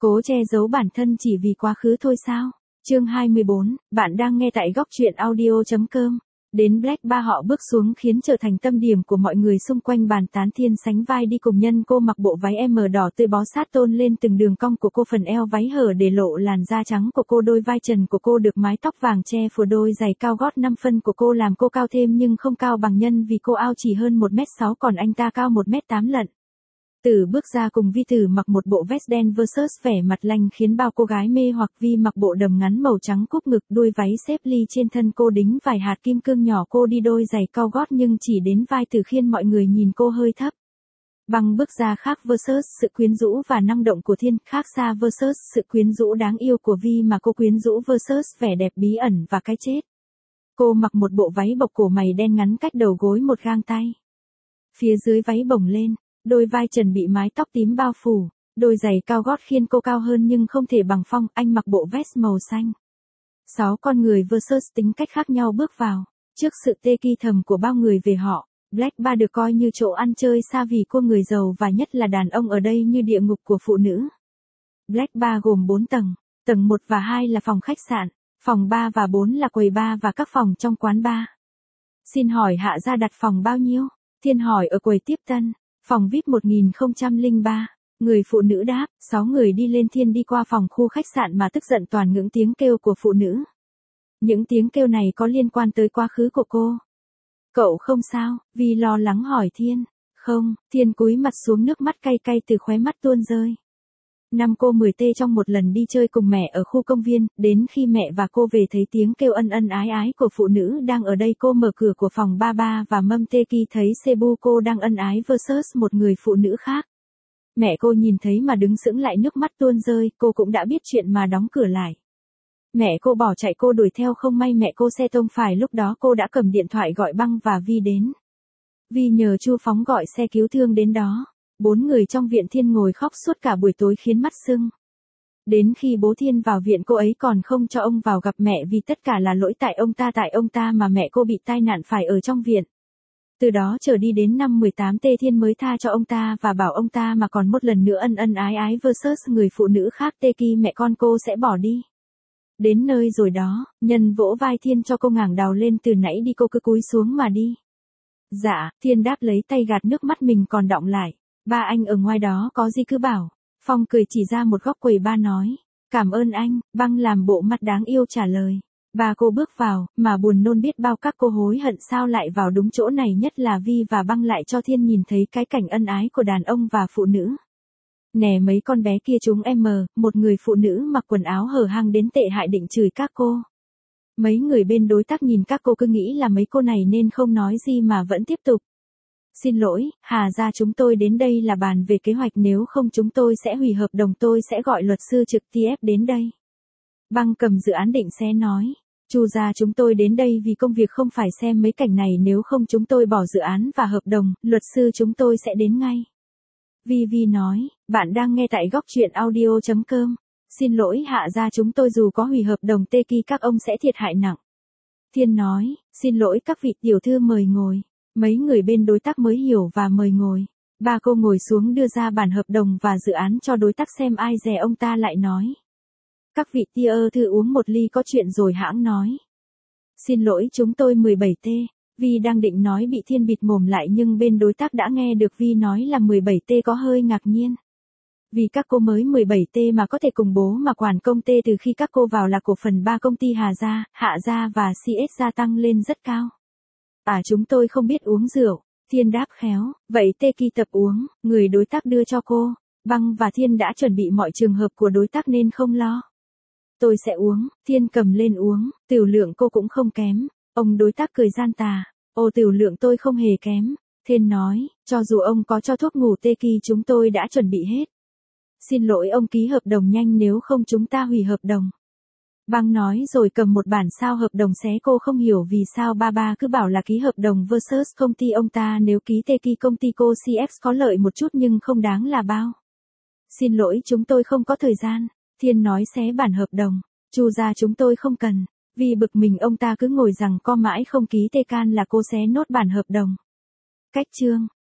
Cố che giấu bản thân chỉ vì quá khứ thôi sao? Chương 24, bạn đang nghe tại góc truyện audio.com. Đến Black Ba họ bước xuống khiến trở thành tâm điểm của mọi người xung quanh bàn tán. Thiên sánh vai đi cùng nhân cô mặc bộ váy M đỏ tươi bó sát tôn lên từng đường cong của cô, phần eo váy hở để lộ làn da trắng của cô, đôi vai trần của cô được mái tóc vàng che phủ, đôi giày cao gót 5 phân của cô làm cô cao thêm nhưng không cao bằng nhân vì cô ao chỉ hơn 1m6 còn anh ta cao 1m8 lận. Tử bước ra cùng Vi Tử mặc một bộ vest đen versus vẻ mặt lanh khiến bao cô gái mê hoặc. Vi mặc bộ đầm ngắn màu trắng cúp ngực, đuôi váy xếp ly trên thân cô đính vài hạt kim cương nhỏ, cô đi đôi giày cao gót nhưng chỉ đến vai Tử khiến mọi người nhìn cô hơi thấp. Băng bước ra khác versus sự quyến rũ và năng động của Thiên, khác xa versus sự quyến rũ đáng yêu của Vi mà cô quyến rũ versus vẻ đẹp bí ẩn và cái chết. Cô mặc một bộ váy bọc cổ mày đen ngắn cách đầu gối một gang tay. Phía dưới váy bồng lên. Đôi vai trần bị mái tóc tím bao phủ, đôi giày cao gót khiến cô cao hơn nhưng không thể bằng Phong, anh mặc bộ vest màu xanh. 6 con người versus tính cách khác nhau bước vào, trước sự tê kỳ thầm của bao người về họ, Black Ba được coi như chỗ ăn chơi xa vì cô người giàu và nhất là đàn ông ở đây như địa ngục của phụ nữ. Black Ba gồm 4 tầng, tầng 1 và 2 là phòng khách sạn, phòng 3 và 4 là quầy bar và các phòng trong quán bar. Xin hỏi Hạ gia đặt phòng bao nhiêu? Thiên hỏi ở quầy tiếp tân. Phòng VIP 1003, người phụ nữ đáp. 6 người đi lên. Thiên đi qua phòng khu khách sạn mà tức giận toàn những tiếng kêu của phụ nữ. Những tiếng kêu này có liên quan tới quá khứ của cô. Cậu không sao? Vi lo lắng hỏi Thiên. Không, Thiên cúi mặt xuống, nước mắt cay cay từ khóe mắt tuôn rơi. Năm cô 10 tê trong một lần đi chơi cùng mẹ ở khu công viên, đến khi mẹ và cô về thấy tiếng kêu ân ân ái ái của phụ nữ đang ở đây, cô mở cửa của phòng 33 và mâm tê kỳ thấy Cebu cô đang ân ái versus một người phụ nữ khác. Mẹ cô nhìn thấy mà đứng sững lại, nước mắt tuôn rơi, cô cũng đã biết chuyện mà đóng cửa lại. Mẹ cô bỏ chạy, cô đuổi theo, không may mẹ cô xe tông phải, lúc đó cô đã cầm điện thoại gọi Băng và Vi đến. Vi nhờ Chu Phóng gọi xe cứu thương đến đó. 4 người trong viện. Thiên ngồi khóc suốt cả buổi tối khiến mắt sưng. Đến khi bố Thiên vào viện cô ấy còn không cho ông vào gặp mẹ vì tất cả là lỗi tại ông ta mà mẹ cô bị tai nạn phải ở trong viện. Từ đó trở đi đến năm 18 tê Thiên mới tha cho ông ta và bảo ông ta mà còn một lần nữa ân ân ái ái versus người phụ nữ khác tê kỳ mẹ con cô sẽ bỏ đi. Đến nơi rồi đó, nhân vỗ vai Thiên cho cô ngẩng đầu lên, từ nãy đi cô cứ cúi xuống mà đi. Dạ, Thiên đáp lấy tay gạt nước mắt mình còn đọng lại. Ba anh ở ngoài đó có gì cứ bảo. Phong cười chỉ ra một góc quầy ba nói. Cảm ơn anh. Băng làm bộ mặt đáng yêu trả lời. Ba cô bước vào, mà buồn nôn biết bao, các cô hối hận sao lại vào đúng chỗ này, nhất là Vi và Băng lại cho Thiên nhìn thấy cái cảnh ân ái của đàn ông và phụ nữ. Nè mấy con bé kia chúng em một người phụ nữ mặc quần áo hở hang đến tệ hại định chửi các cô. Mấy người bên đối tác nhìn các cô cứ nghĩ là mấy cô này nên không nói gì mà vẫn tiếp tục. Xin lỗi, Hà gia chúng tôi đến đây là bàn về kế hoạch, nếu không chúng tôi sẽ hủy hợp đồng, tôi sẽ gọi luật sư trực tiếp đến đây. Băng cầm dự án định sẽ nói. Chu gia chúng tôi đến đây vì công việc, không phải xem mấy cảnh này, nếu không chúng tôi bỏ dự án và hợp đồng, luật sư chúng tôi sẽ đến ngay. Vi nói, bạn đang nghe tại góc truyện audio.com. Xin lỗi Hạ gia chúng tôi dù có hủy hợp đồng tê kỳ các ông sẽ thiệt hại nặng. Thiên nói, xin lỗi các vị tiểu thư mời ngồi. Mấy người bên đối tác mới hiểu và mời ngồi. Ba cô ngồi xuống đưa ra bản hợp đồng và dự án cho đối tác xem ai dè, ông ta lại nói. Các vị tia thử uống một ly có chuyện rồi hãng nói. Xin lỗi chúng tôi 17 tê. Vi đang định nói bị Thiên bịt mồm lại nhưng bên đối tác đã nghe được Vi nói là 17 tê có hơi ngạc nhiên. Vì các cô mới 17 tê mà có thể cùng bố mà quản công tê, từ khi các cô vào là cổ phần 3 công ty Hà gia, Hạ gia và CS gia tăng lên rất cao. Chúng tôi không biết uống rượu. Thiên đáp khéo, vậy tê kỳ tập uống, người đối tác đưa cho cô. Băng và Thiên đã chuẩn bị mọi trường hợp của đối tác nên không lo. Tôi sẽ uống. Thiên cầm lên uống, tiểu lượng cô cũng không kém. Ông đối tác cười gian tà. Ô, tiểu lượng tôi không hề kém. Thiên nói, cho dù ông có cho thuốc ngủ tê kỳ chúng tôi đã chuẩn bị hết. Xin lỗi ông ký hợp đồng nhanh, nếu không chúng ta hủy hợp đồng. Băng nói rồi cầm một bản sao hợp đồng xé, cô không hiểu vì sao ba cứ bảo là ký hợp đồng versus công ty ông ta, nếu ký tê kỳ công ty cô CF có lợi một chút nhưng không đáng là bao. Xin lỗi chúng tôi không có thời gian. Thiên nói xé bản hợp đồng. Chu gia chúng tôi không cần. Vì bực mình ông ta cứ ngồi rằng co mãi không ký tê can là cô xé nốt bản hợp đồng. Cách chương.